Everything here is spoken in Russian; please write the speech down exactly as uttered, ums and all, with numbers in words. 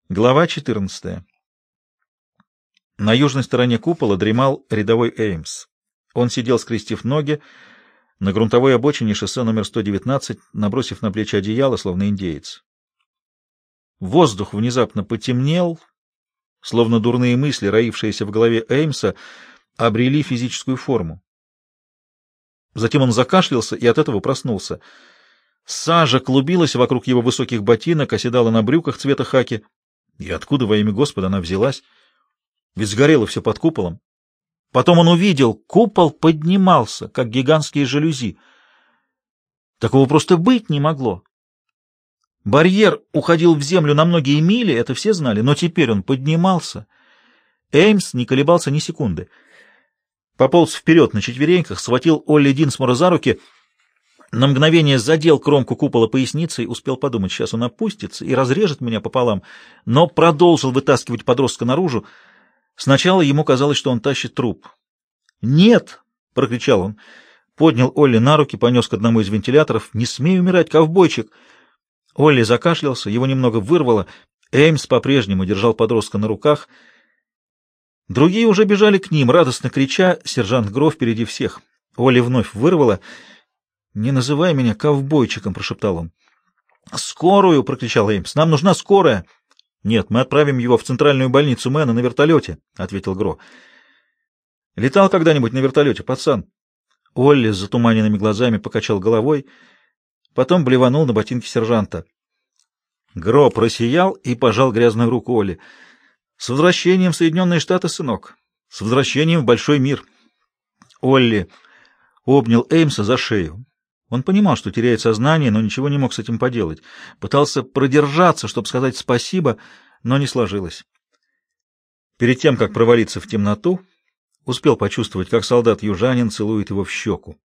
Глава четырнадцатая. На южной стороне купола дремал рядовой Эймс. Он сидел, скрестив ноги, на грунтовой обочине шоссе номер сто девятнадцать, набросив на плечи одеяло, словно индеец. Воздух внезапно потемнел, словно дурные мысли, роившиеся в голове Эймса, обрели физическую форму. Затем он закашлялся и от этого проснулся. Сажа клубилась вокруг его высоких ботинок, оседала на брюках цвета хаки. И откуда во имя Господа она взялась? Ведь сгорело все под куполом. Потом он увидел, купол поднимался, как гигантские жалюзи. Такого просто быть не могло. Барьер уходил в землю на многие мили, это все знали, но теперь он поднимался. Эймс не колебался ни секунды. Пополз вперед на четвереньках, схватил Олли Динсмора за руки, на мгновение задел кромку купола поясницей, успел подумать, сейчас он опустится и разрежет меня пополам, но продолжил вытаскивать подростка наружу. Сначала ему казалось, что он тащит труп. «Нет!» — прокричал он. Поднял Олли на руки, понес к одному из вентиляторов. «Не смей умирать, ковбойчик!» Олли закашлялся, его немного вырвало. Эймс по-прежнему держал подростка на руках. Другие уже бежали к ним, радостно крича. Сержант Гро впереди всех. Олли вновь вырвало. «Не называй меня ковбойчиком», — прошептал он. «Скорую!» — прокричал Эймс. «Нам нужна скорая!» «Нет, мы отправим его в центральную больницу Мэна на вертолете», — ответил Гро. «Летал когда-нибудь на вертолете, пацан?» Олли с затуманенными глазами покачал головой, потом блеванул на ботинки сержанта. Гро просиял и пожал грязную руку Олли. «С возвращением в Соединенные Штаты, сынок! С возвращением в большой мир!» Олли обнял Эймса за шею. Он понимал, что теряет сознание, но ничего не мог с этим поделать. Пытался продержаться, чтобы сказать спасибо, но не сложилось. Перед тем, как провалиться в темноту, успел почувствовать, как солдат-южанин целует его в щеку.